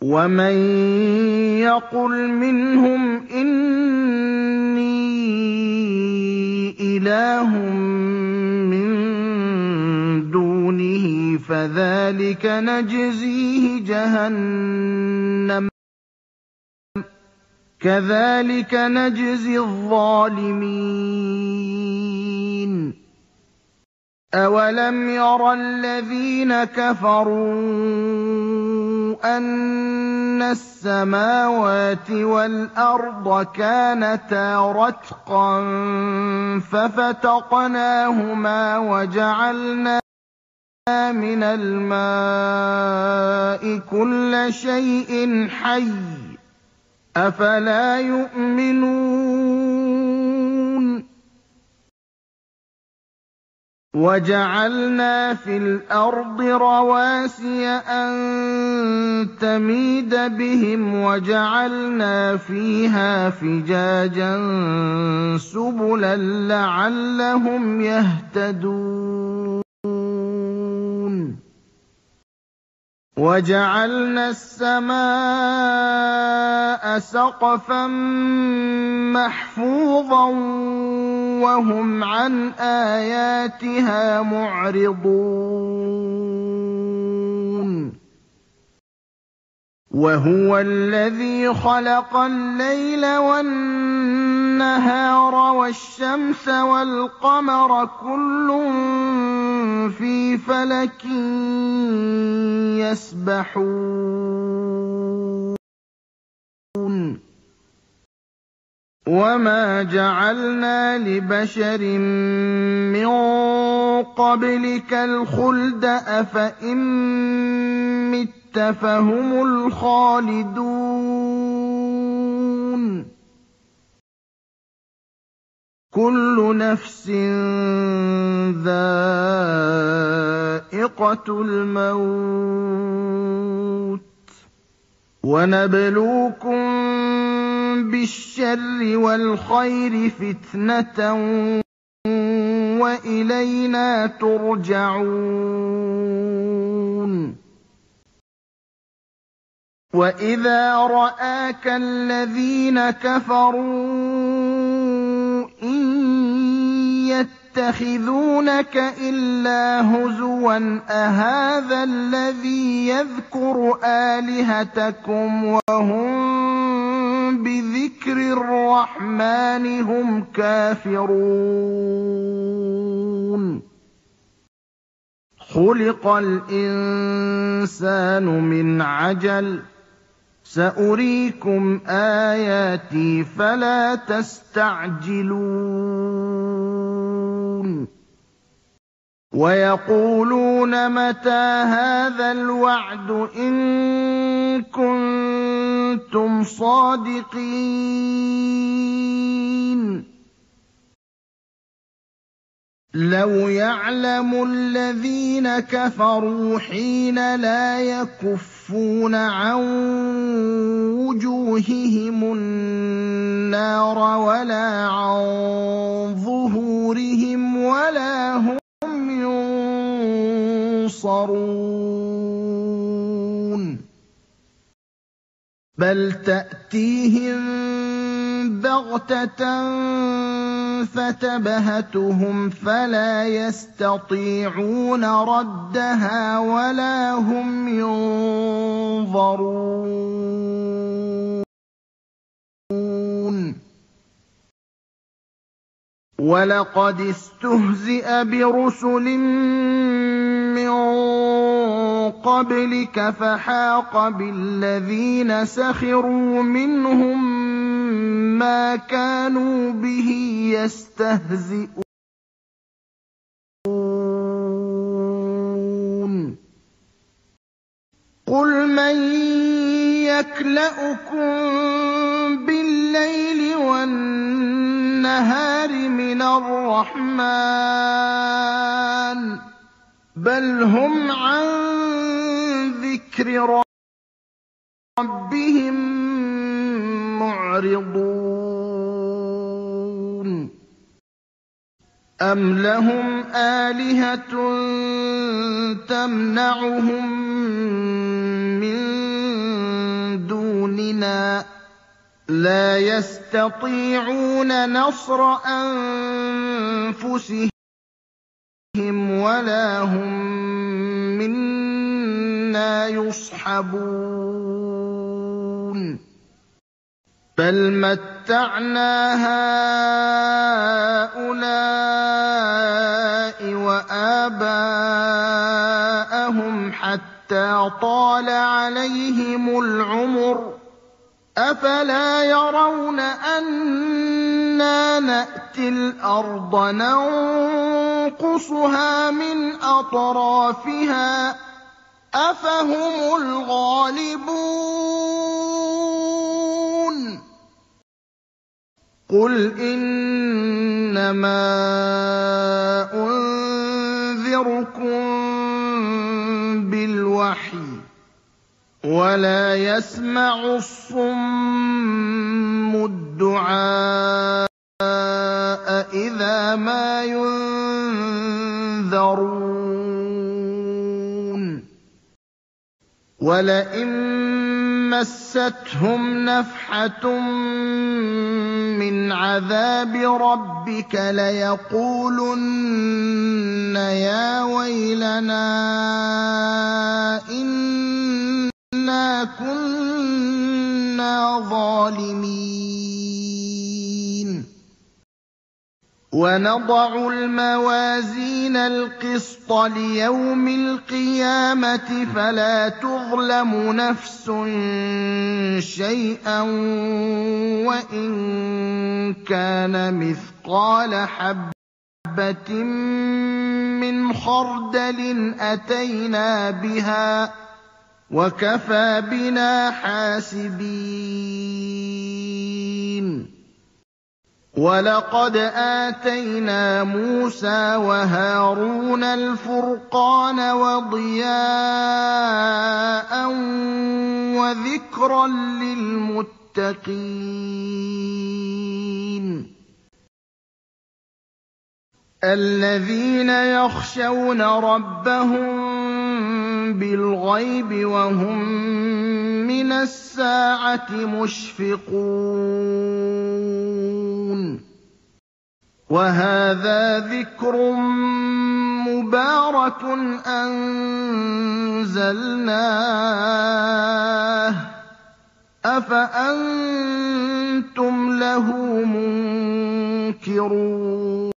وَمَن يَقُلْ مِنْهُمْ إِنِّي إِلَٰهٌ مِّن دُونِهِ فَذَٰلِكَ نَجْزِيهِ جَهَنَّمَ ۚ كَذَٰلِكَ نَجْزِي الظَّالِمِينَ أَوَلَمْ يَرَ الَّذِينَ كَفَرُوا أَنَّ السَّمَاوَاتِ وَالْأَرْضَ كَانَتَا رَتْقًا فَفَتَقْنَاهُمَا وَجَعَلْنَا مِنَ الْمَاءِ كُلَّ شَيْءٍ حَيٍّ ۖ أَفَلَا يُؤْمِنُونَ وَجَعَلْنَا فِي الْأَرْضِ رَوَاسِيَ أَن تَمِيدَ بِهِمْ وَجَعَلْنَا فِيهَا فِجَاجًا سُبُلًا لَّعَلَّهُمْ يَهْتَدُونَ وَجَعَلْنَا السَّمَاءَ سَقْفًا مَّحْفُوظًا وَهُمْ عَنْ آيَاتِهَا مُعْرِضُونَ وَهُوَ الَّذِي خَلَقَ اللَّيْلَ وَالنَّهَارَ وَالشَّمْسَ وَالْقَمَرَ كُلٌّ فِي فَلَكٍ يَسْبَحُونَ وَمَا جَعَلْنَا لِبَشَرٍ مِّن قَبْلِكَ الْخُلْدَ ۖ أَفَإِن مِّتَّ فَهُمُ الْخَالِدُونَ كُلُّ نَفْسٍ ذَائِقَةُ الْمَوْتِ ۖ وَنَبْلُوكُم بِالشَّرِّ وَالْخَيْرِ فِتْنَةً وَإِلَيْنَا تُرْجَعُونَ وَإِذَا رَآكَ الَّذِينَ كَفَرُوا إِن يَتَّخِذُونَكَ إِلَّا هُزُوًا أَهَٰذَا الَّذِي يَذْكُرُ آلِهَتَكُمْ وَهُم بِذِكْرِ الرَّحْمَٰنِ هُمْ كَافِرُونَ خُلِقَ الْإِنسَانُ مِنْ عَجَلٍ ۚ سَأُرِيكُمْ آيَاتِي فَلَا تَسْتَعْجِلُونِ وَيَقُولُونَ مَتَىٰ هَٰذَا الْوَعْدُ إِن كُنتُمْ صَادِقِينَ لَوْ يَعْلَمُ الَّذِينَ كَفَرُوا حِينَ لَا يَكُفُّونَ عَن وُجُوهِهِمُ النَّارَ وَلَا عَن ظُهُورِهِمْ وَلَا هُمْ يُنصَرُونَ بَلْ تَأْتِيهِم بَغْتَةً فَتَبْهَتُهُمْ فَلَا يَسْتَطِيعُونَ رَدَّهَا وَلَا هُمْ يُنظَرُونَ وَلَقَدِ اسْتُهْزِئَ بِرُسُلٍ مِّن قَبْلِكَ فَحَاقَ بِالَّذِينَ سَخِرُوا مِنْهُم مَّا كَانُوا بِهِ يَسْتَهْزِئُونَ قُلْ مَن يَكْلَؤُكُم بِاللَّيْلِ وَالنَّهَارِ مِنَ الرَّحْمَٰنِ ۗ بَلْ هُمْ عَن ذِكْرِ رَبِّهِم مُّعْرِضُونَ أَمْ لَهُمْ آلِهَةٌ تَمْنَعُهُم مِّن مُبِينًا لا يستطيعون نصر أنفسهم ولا هم منا يصحبون بل متعنا هؤلاء وآباءهم حتى طال عليهم العمر أفلا يرون أنا نأتي الأرض ننقصها من أطرافها أفهم الغالبون قل إنما أنذركم بالوحي ولا يسمع الصم الدعاء إذا ما ينذرون ولئن مستهم نفحة من عذاب ربك ليقولن يا ويلنا إنا كنا ظالمين ونضع الموازين القسط ليوم القيامة فلا تظلم نفس شيئا وإن كان مثقال حبة من خردل أتينا بها وكفى بنا حاسبين ولقد آتينا موسى وهارون الفرقان وضياء وذكرا للمتقين الذين يخشون ربهم بالغيب وهم من الساعة مشفقون وهذا ذكر مبارك أنزلناه أفأنتم له منكرون